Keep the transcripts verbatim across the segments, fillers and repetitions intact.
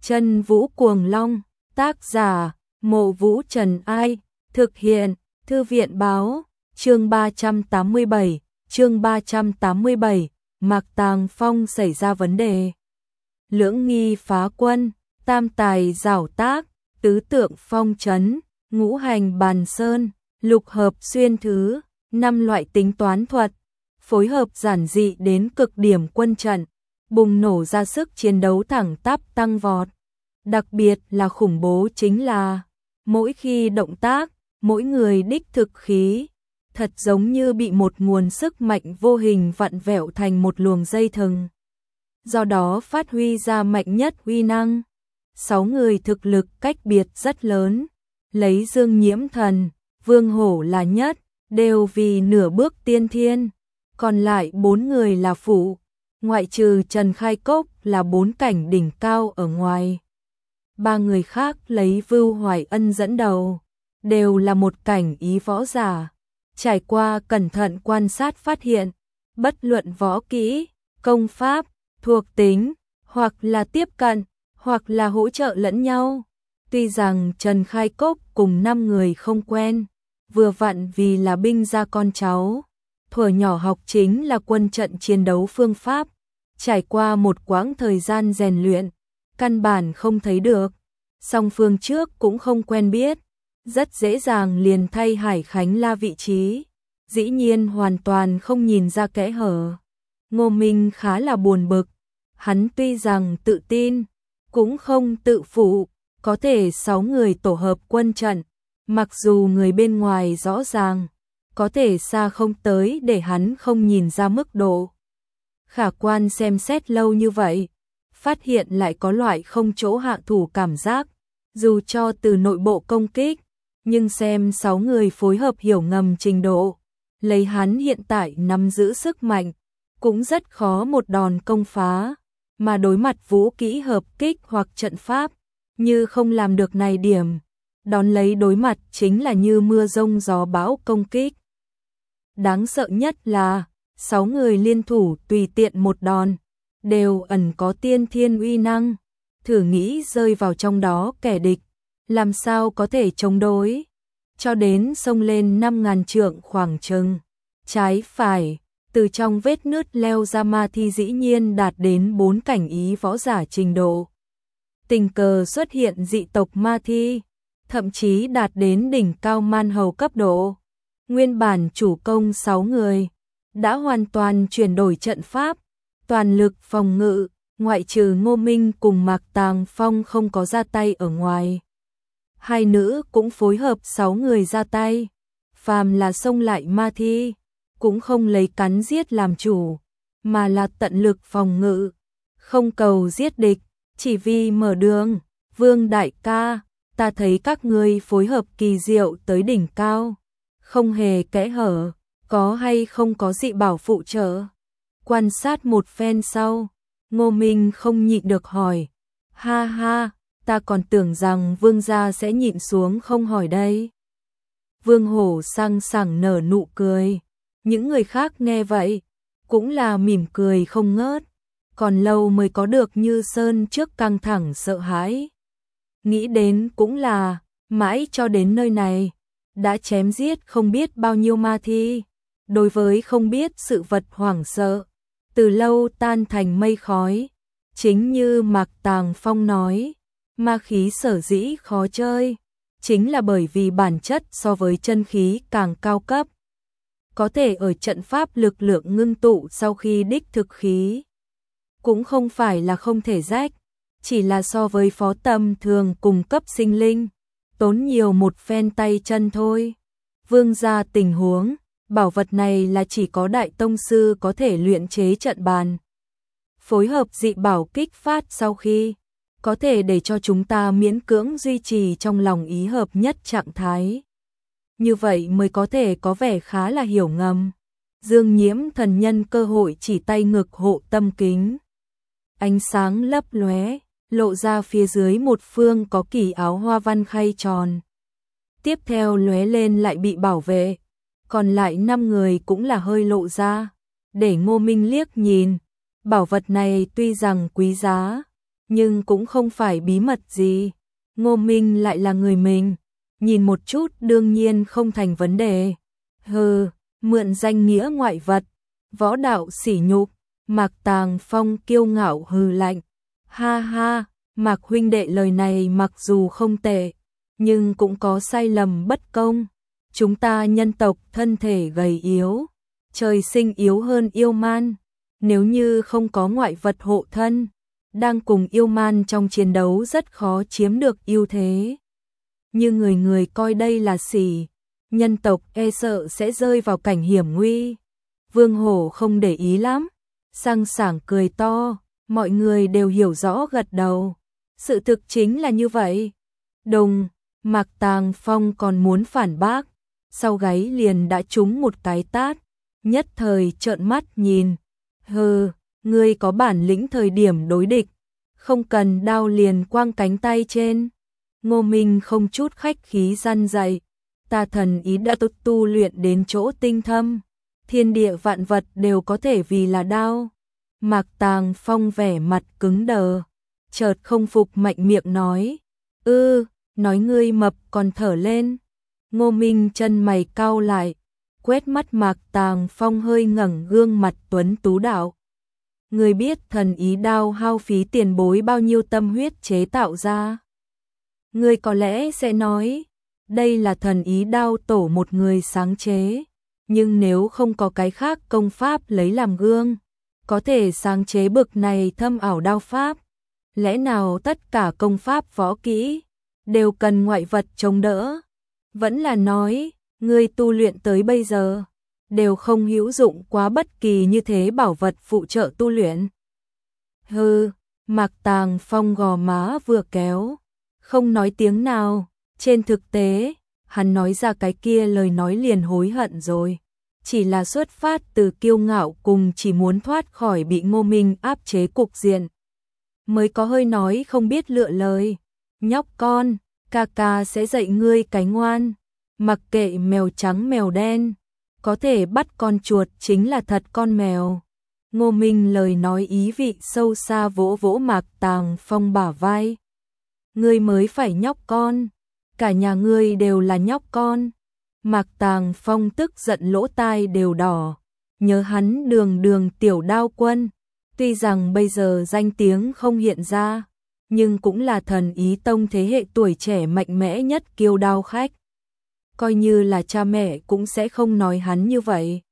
Chân Vũ Cuồng Long, tác giả, Mộ Vũ Trần Ai, thực hiện, Thư viện Báo, chương ba trăm tám mươi bảy, chương ba trăm tám mươi bảy, Mạc Tàng Phong xảy ra vấn đề. Lưỡng nghi phá quân, tam tài giảo tác, tứ tượng phong trấn, ngũ hành bàn sơn, lục hợp xuyên thứ, năm loại tính toán thuật, phối hợp giản dị đến cực điểm quân trận, bùng nổ ra sức chiến đấu thẳng tắp tăng vọt. Đặc biệt là khủng bố chính là, mỗi khi động tác, mỗi người đích thực khí, thật giống như bị một nguồn sức mạnh vô hình vặn vẹo thành một luồng dây thừng. Do đó phát huy ra mạnh nhất uy năng. Sáu người thực lực cách biệt rất lớn, lấy Dương Nhiễm Thần, Vương Hổ là nhất, đều vì nửa bước tiên thiên, còn lại bốn người là phụ, ngoại trừ Trần Khai Cốc là bốn cảnh đỉnh cao ở ngoài. Ba người khác lấy Vưu Hoài Ân dẫn đầu, đều là một cảnh ý võ giả. Trải qua cẩn thận quan sát phát hiện, bất luận võ kỹ, công pháp, thuộc tính, hoặc là tiếp cận, hoặc là hỗ trợ lẫn nhau. Tuy rằng Trần Khai Cốc cùng năm người không quen, vừa vặn vì là binh gia con cháu, thuở nhỏ học chính là quân trận chiến đấu phương pháp, trải qua một quãng thời gian rèn luyện, căn bản không thấy được, song phương trước cũng không quen biết, rất dễ dàng liền thay Hải Khánh La vị trí, dĩ nhiên hoàn toàn không nhìn ra kẽ hở. Ngô Minh khá là buồn bực, hắn tuy rằng tự tin, cũng không tự phụ, có thể sáu người tổ hợp quân trận, mặc dù người bên ngoài rõ ràng, có thể xa không tới để hắn không nhìn ra mức độ. Khả quan xem xét lâu như vậy, phát hiện lại có loại không chỗ hạ thủ cảm giác, dù cho từ nội bộ công kích, nhưng xem sáu người phối hợp hiểu ngầm trình độ, lấy hắn hiện tại nắm giữ sức mạnh, cũng rất khó một đòn công phá, mà đối mặt vũ kỹ hợp kích hoặc trận pháp, như không làm được này điểm, đón lấy đối mặt chính là như mưa rông gió bão công kích. Đáng sợ nhất là, sáu người liên thủ tùy tiện một đòn, đều ẩn có tiên thiên uy năng, thử nghĩ rơi vào trong đó kẻ địch, làm sao có thể chống đối, cho đến xông lên năm ngàn trượng khoảng chừng, trái phải, từ trong vết nứt leo ra ma thi dĩ nhiên đạt đến bốn cảnh ý võ giả trình độ. Tình cờ xuất hiện dị tộc ma thi, thậm chí đạt đến đỉnh cao man hầu cấp độ. Nguyên bản chủ công sáu người, đã hoàn toàn chuyển đổi trận pháp, toàn lực phòng ngự, ngoại trừ Ngô Minh cùng Mạc Tàng Phong không có ra tay ở ngoài. Hai nữ cũng phối hợp sáu người ra tay, phàm là xông lại ma thi, cũng không lấy cắn giết làm chủ, mà là tận lực phòng ngự, không cầu giết địch, chỉ vì mở đường. Vương đại ca, ta thấy các ngươi phối hợp kỳ diệu tới đỉnh cao, không hề kẽ hở, có hay không có dị bảo phụ trợ? Quan sát một phen sau, Ngô Minh không nhịn được hỏi, ha ha, ta còn tưởng rằng vương gia sẽ nhịn xuống không hỏi đây. Vương Hổ sang sảng nở nụ cười, những người khác nghe vậy, cũng là mỉm cười không ngớt, còn lâu mới có được Như Sơn trước căng thẳng sợ hãi. Nghĩ đến cũng là, mãi cho đến nơi này, đã chém giết không biết bao nhiêu ma thi, đối với không biết sự vật hoảng sợ, từ lâu tan thành mây khói. Chính như Mạc Tàng Phong nói, ma khí sở dĩ khó chơi, chính là bởi vì bản chất so với chân khí càng cao cấp, có thể ở trận pháp lực lượng ngưng tụ sau khi đích thực khí, cũng không phải là không thể rách, chỉ là so với phó tâm thường cùng cấp sinh linh, tốn nhiều một phen tay chân thôi. Vương gia tình huống, bảo vật này là chỉ có đại tông sư có thể luyện chế trận bàn. Phối hợp dị bảo kích phát sau khi, có thể để cho chúng ta miễn cưỡng duy trì trong lòng ý hợp nhất trạng thái. Như vậy mới có thể có vẻ khá là hiểu ngầm. Dương Nhiễm Thần nhân cơ hội chỉ tay ngực hộ tâm kính. Ánh sáng lấp lóe, lộ ra phía dưới một phương có kỳ áo hoa văn khay tròn. Tiếp theo lóe lên lại bị bảo vệ, còn lại năm người cũng là hơi lộ ra, để Ngô Minh liếc nhìn. Bảo vật này tuy rằng quý giá, nhưng cũng không phải bí mật gì. Ngô Minh lại là người mình, nhìn một chút đương nhiên không thành vấn đề. Hừ, mượn danh nghĩa ngoại vật, võ đạo sỉ nhục. Mạc Tàng Phong kiêu ngạo hừ lạnh. Ha ha, Mạc huynh đệ lời này mặc dù không tệ, nhưng cũng có sai lầm bất công. Chúng ta nhân tộc thân thể gầy yếu, trời sinh yếu hơn yêu man. Nếu như không có ngoại vật hộ thân, đang cùng yêu man trong chiến đấu rất khó chiếm được ưu thế. Như người người coi đây là sỉ, nhân tộc e sợ sẽ rơi vào cảnh hiểm nguy. Vương Hổ không để ý lắm, sang sảng cười to, mọi người đều hiểu rõ gật đầu. Sự thực chính là như vậy. Đùng, Mạc Tàng Phong còn muốn phản bác, sau gáy liền đã trúng một cái tát, nhất thời trợn mắt nhìn. Hừ, ngươi có bản lĩnh thời điểm đối địch, không cần đao liền quang cánh tay trên. Ngô Minh không chút khách khí răn dạy, ta thần ý đã tu, tu luyện đến chỗ tinh thâm, thiên địa vạn vật đều có thể vì là đao. Mạc Tàng Phong vẻ mặt cứng đờ, chợt không phục mạnh miệng nói, ư, nói ngươi mập còn thở lên. Ngô Minh chân mày cau lại, quét mắt Mạc Tàng Phong hơi ngẩng gương mặt tuấn tú đạo. Ngươi biết thần ý đao hao phí tiền bối bao nhiêu tâm huyết chế tạo ra? Ngươi có lẽ sẽ nói, đây là thần ý đao tổ một người sáng chế, nhưng nếu không có cái khác công pháp lấy làm gương, có thể sáng chế bực này thâm ảo đao pháp, lẽ nào tất cả công pháp võ kỹ đều cần ngoại vật chống đỡ? Vẫn là nói, ngươi tu luyện tới bây giờ đều không hữu dụng quá bất kỳ như thế bảo vật phụ trợ tu luyện. Hừ, Mạc Tàng Phong gò má vừa kéo, không nói tiếng nào. Trên thực tế, hắn nói ra cái kia lời nói liền hối hận rồi, chỉ là xuất phát từ kiêu ngạo cùng chỉ muốn thoát khỏi bị Ngô Minh áp chế cục diện, mới có hơi nói không biết lựa lời. Nhóc con, ca ca sẽ dạy ngươi cái ngoan, mặc kệ mèo trắng mèo đen, có thể bắt con chuột chính là thật con mèo. Ngô Minh lời nói ý vị sâu xa vỗ vỗ Mạc Tàng Phong bả vai. Ngươi mới phải nhóc con, cả nhà ngươi đều là nhóc con. Mạc Tàng Phong tức giận lỗ tai đều đỏ, nhớ hắn Đường Đường tiểu đao quân, tuy rằng bây giờ danh tiếng không hiện ra, nhưng cũng là thần ý tông thế hệ tuổi trẻ mạnh mẽ nhất kiêu đao khách. Coi như là cha mẹ cũng sẽ không nói hắn như vậy.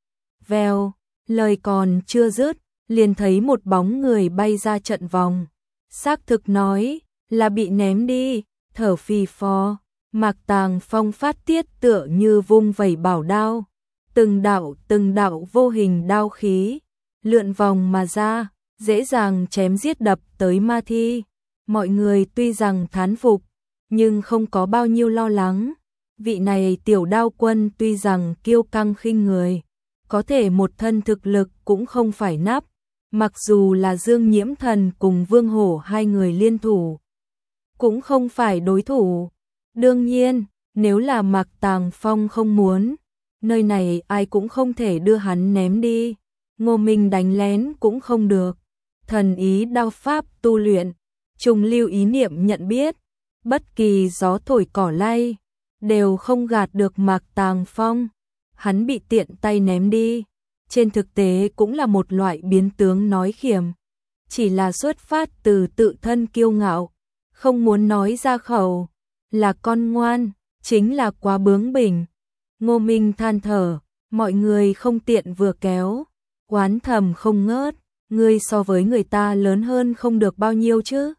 Vèo, lời còn chưa dứt, liền thấy một bóng người bay ra trận vòng. Xác thực nói, là bị ném đi, thở phì phò. Mạc Tàng Phong phát tiết tựa như vung vẩy bảo đao. Từng đạo từng đạo vô hình đao khí, lượn vòng mà ra, dễ dàng chém giết đập tới ma thi. Mọi người tuy rằng thán phục, nhưng không có bao nhiêu lo lắng. Vị này tiểu đao quân tuy rằng kiêu căng khinh người, có thể một thân thực lực cũng không phải nắp. Mặc dù là Dương Nhiễm Thần cùng Vương Hổ hai người liên thủ, cũng không phải đối thủ. Đương nhiên, nếu là Mạc Tàng Phong không muốn, nơi này ai cũng không thể đưa hắn ném đi. Ngô Minh đánh lén cũng không được. Thần ý đao pháp tu luyện, trùng lưu ý niệm nhận biết, bất kỳ gió thổi cỏ lay đều không gạt được Mạc Tàng Phong. Hắn bị tiện tay ném đi, trên thực tế cũng là một loại biến tướng nói khiểm, chỉ là xuất phát từ tự thân kiêu ngạo, không muốn nói ra khẩu. Là con ngoan, chính là quá bướng bỉnh. Ngô Minh than thở, mọi người không tiện vừa kéo, oán thầm không ngớt, ngươi so với người ta lớn hơn không được bao nhiêu chứ.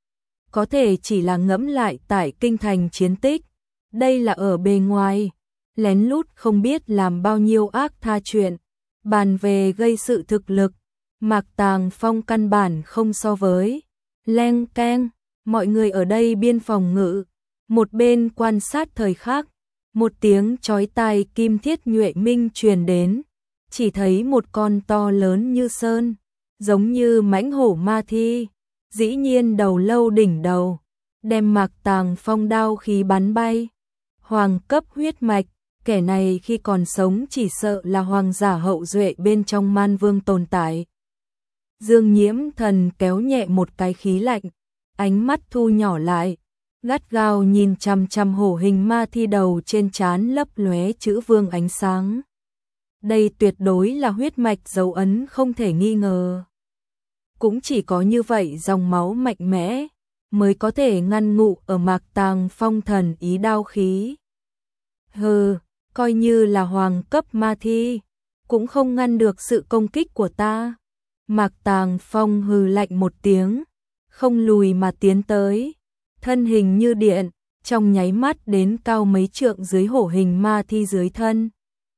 Có thể chỉ là ngẫm lại tại kinh thành chiến tích, đây là ở bề ngoài, lén lút không biết làm bao nhiêu ác tha chuyện, bàn về gây sự thực lực, Mạc Tàng Phong căn bản không so với. Leng keng, mọi người ở đây biên phòng ngự, một bên quan sát thời khắc, một tiếng chói tai kim thiết nhuệ minh truyền đến, chỉ thấy một con to lớn như sơn, giống như mãnh hổ ma thi, dĩ nhiên đầu lâu đỉnh đầu, đem Mạc Tàng Phong đao khí bắn bay. Hoàng cấp huyết mạch, kẻ này khi còn sống chỉ sợ là hoàng giả hậu duệ bên trong Man Vương tồn tại. Dương Nhiễm Thần kéo nhẹ một cái khí lạnh, ánh mắt thu nhỏ lại, gắt gao nhìn chằm chằm hổ hình ma thi đầu trên trán lấp lóe chữ vương ánh sáng. Đây tuyệt đối là huyết mạch dấu ấn không thể nghi ngờ. Cũng chỉ có như vậy dòng máu mạnh mẽ mới có thể ngăn ngụ ở Mạc Tàng Phong thần ý đao khí. Hừ, coi như là hoàng cấp ma thi, cũng không ngăn được sự công kích của ta. Mạc Tàng Phong hừ lạnh một tiếng, không lùi mà tiến tới, thân hình như điện, trong nháy mắt đến cao mấy trượng dưới hổ hình ma thi dưới thân.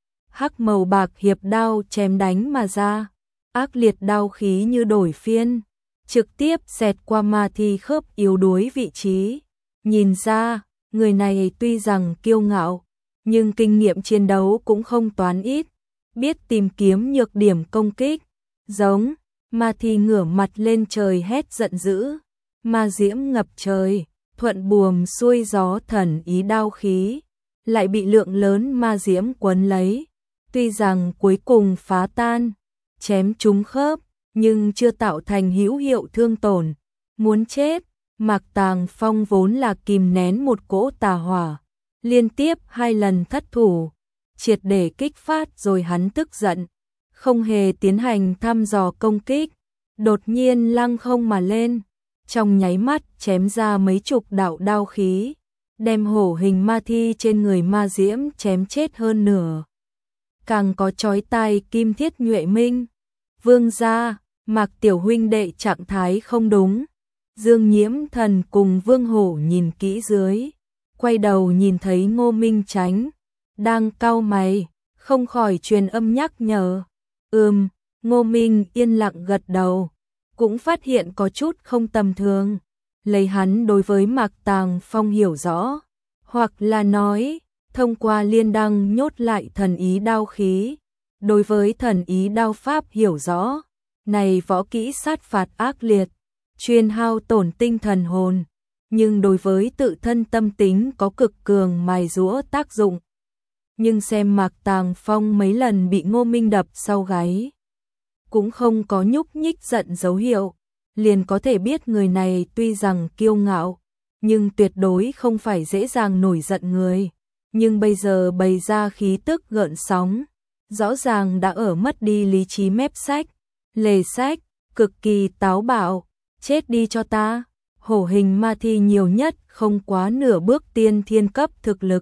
Hắc màu bạc hiệp đao chém đánh mà ra, ác liệt đao khí như đổi phiên, trực tiếp xẹt qua ma thi khớp yếu đuối vị trí. Nhìn ra, người này tuy rằng kiêu ngạo, nhưng kinh nghiệm chiến đấu cũng không toán ít, biết tìm kiếm nhược điểm công kích. Giống, ma thi ngửa mặt lên trời hét giận dữ, ma diễm ngập trời, thuận buồm xuôi gió thần ý đao khí, lại bị lượng lớn ma diễm quấn lấy. Tuy rằng cuối cùng phá tan, chém trúng khớp, nhưng chưa tạo thành hữu hiệu thương tổn. Muốn chết, Mạc Tàng Phong vốn là kìm nén một cỗ tà hỏa, liên tiếp hai lần thất thủ, triệt để kích phát rồi hắn tức giận, không hề tiến hành thăm dò công kích, đột nhiên lăng không mà lên, trong nháy mắt chém ra mấy chục đạo đao khí, đem hổ hình ma thi trên người ma diễm chém chết hơn nửa. Càng có chói tai kim thiết nhuệ minh. Vương gia, Mạc tiểu huynh đệ trạng thái không đúng. Dương Nhiễm Thần cùng Vương Hổ nhìn kỹ dưới, quay đầu nhìn thấy Ngô Minh Chánh đang cau mày, không khỏi truyền âm nhắc nhở. Ừm, Ngô Minh yên lặng gật đầu, cũng phát hiện có chút không tầm thường. Lấy hắn đối với Mạc Tàng Phong hiểu rõ, hoặc là nói, thông qua liên đăng nhốt lại thần ý đao khí, đối với thần ý đao pháp hiểu rõ, này võ kỹ sát phạt ác liệt, chuyên hao tổn tinh thần hồn, nhưng đối với tự thân tâm tính có cực cường mài giũa tác dụng. Nhưng xem Mạc Tàng Phong mấy lần bị Ngô Minh đập sau gáy, cũng không có nhúc nhích giận dấu hiệu, liền có thể biết người này tuy rằng kiêu ngạo, nhưng tuyệt đối không phải dễ dàng nổi giận người. Nhưng bây giờ bày ra khí tức gợn sóng, rõ ràng đã ở mất đi lý trí mép sách, lề sách, cực kỳ táo bạo, chết đi cho ta. Hổ hình ma thi nhiều nhất không quá nửa bước tiên thiên cấp thực lực.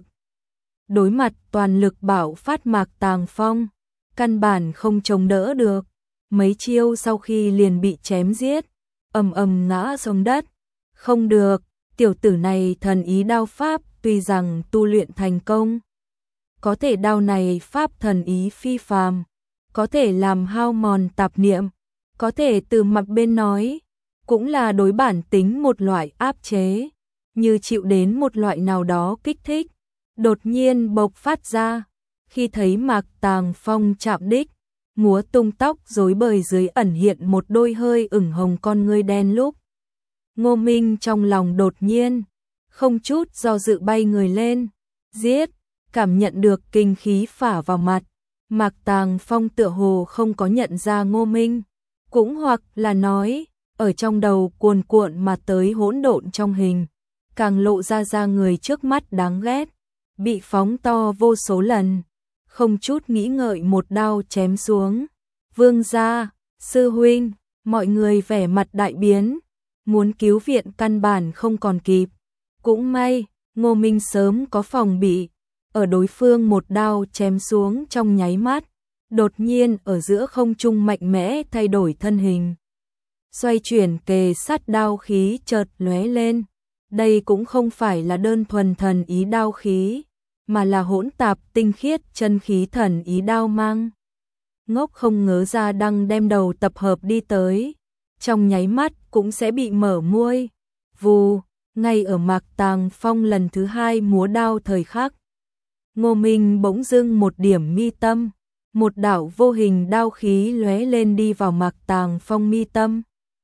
Đối mặt toàn lực bảo phát Mạc Tàng Phong, căn bản không chống đỡ được, mấy chiêu sau khi liền bị chém giết, ầm ầm ngã xuống đất. Không được, tiểu tử này thần ý đao pháp tuy rằng tu luyện thành công, có thể đao này pháp thần ý phi phàm, có thể làm hao mòn tạp niệm, có thể từ mặt bên nói, cũng là đối bản tính một loại áp chế, như chịu đến một loại nào đó kích thích, đột nhiên bộc phát ra. Khi thấy Mạc Tàng Phong chạm đích, múa tung tóc rối bời dưới ẩn hiện một đôi hơi ửng hồng con ngươi đen lúc, Ngô Minh trong lòng đột nhiên không chút do dự bay người lên, giết. Cảm nhận được kinh khí phả vào mặt, Mạc Tàng Phong tựa hồ không có nhận ra Ngô Minh, cũng hoặc là nói, ở trong đầu cuồn cuộn mà tới hỗn độn trong hình, càng lộ ra ra người trước mắt đáng ghét, bị phóng to vô số lần, không chút nghĩ ngợi một đao chém xuống. Vương gia, sư huynh, mọi người vẻ mặt đại biến, muốn cứu viện căn bản không còn kịp. Cũng may, Ngô Minh sớm có phòng bị, ở đối phương một đao chém xuống trong nháy mắt, đột nhiên ở giữa không trung mạnh mẽ thay đổi thân hình. Xoay chuyển kề sát đao khí chợt lóe lên, đây cũng không phải là đơn thuần thần ý đao khí, mà là hỗn tạp tinh khiết chân khí thần ý đao mang. Ngốc không ngớ ra đang đem đầu tập hợp đi tới, trong nháy mắt cũng sẽ bị mở muôi. Vù, ngay ở Mạc Tàng Phong lần thứ hai múa đao thời khắc, Ngô Minh bỗng dưng một điểm mi tâm, một đạo vô hình đao khí lóe lên đi vào Mạc Tàng Phong mi tâm.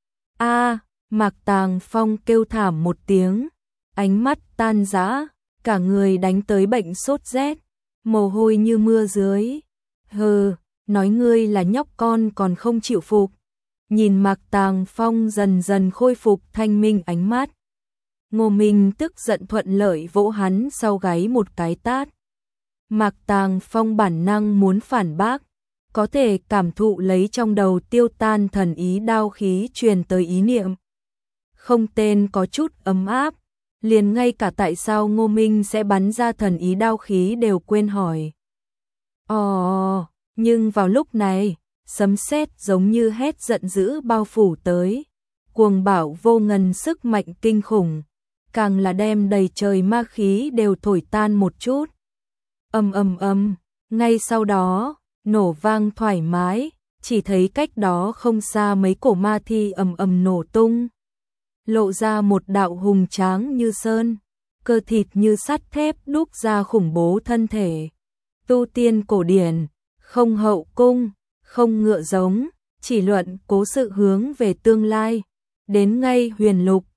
A, Mạc Tàng Phong kêu thảm một tiếng, ánh mắt tan rã, cả người đánh tới bệnh sốt rét, mồ hôi như mưa dưới. Hừ, nói ngươi là nhóc con còn không chịu phục. nhìn Mạc Tàng Phong dần dần khôi phục thanh minh ánh mắt. Ngô Minh tức giận thuận lợi vỗ hắn sau gáy một cái tát. Mạc Tàng Phong bản năng muốn phản bác, có thể cảm thụ lấy trong đầu tiêu tan thần ý đao khí truyền tới ý niệm. Không tên có chút ấm áp, liền ngay cả tại sao Ngô Minh sẽ bắn ra thần ý đao khí đều quên hỏi. Ồ, nhưng vào lúc này, sấm sét giống như hét giận dữ bao phủ tới, cuồng bạo vô ngần sức mạnh kinh khủng, càng là đem đầy trời ma khí đều thổi tan một chút. Ầm ầm ầm, ngay sau đó, nổ vang thoải mái, chỉ thấy cách đó không xa mấy cổ ma thi ầm ầm nổ tung, lộ ra một đạo hùng tráng như sơn, cơ thịt như sắt thép đúc ra khủng bố thân thể. Tu tiên cổ điển, không hậu cung, không ngựa giống, chỉ luận cố sự hướng về tương lai, đến ngay huyền lục,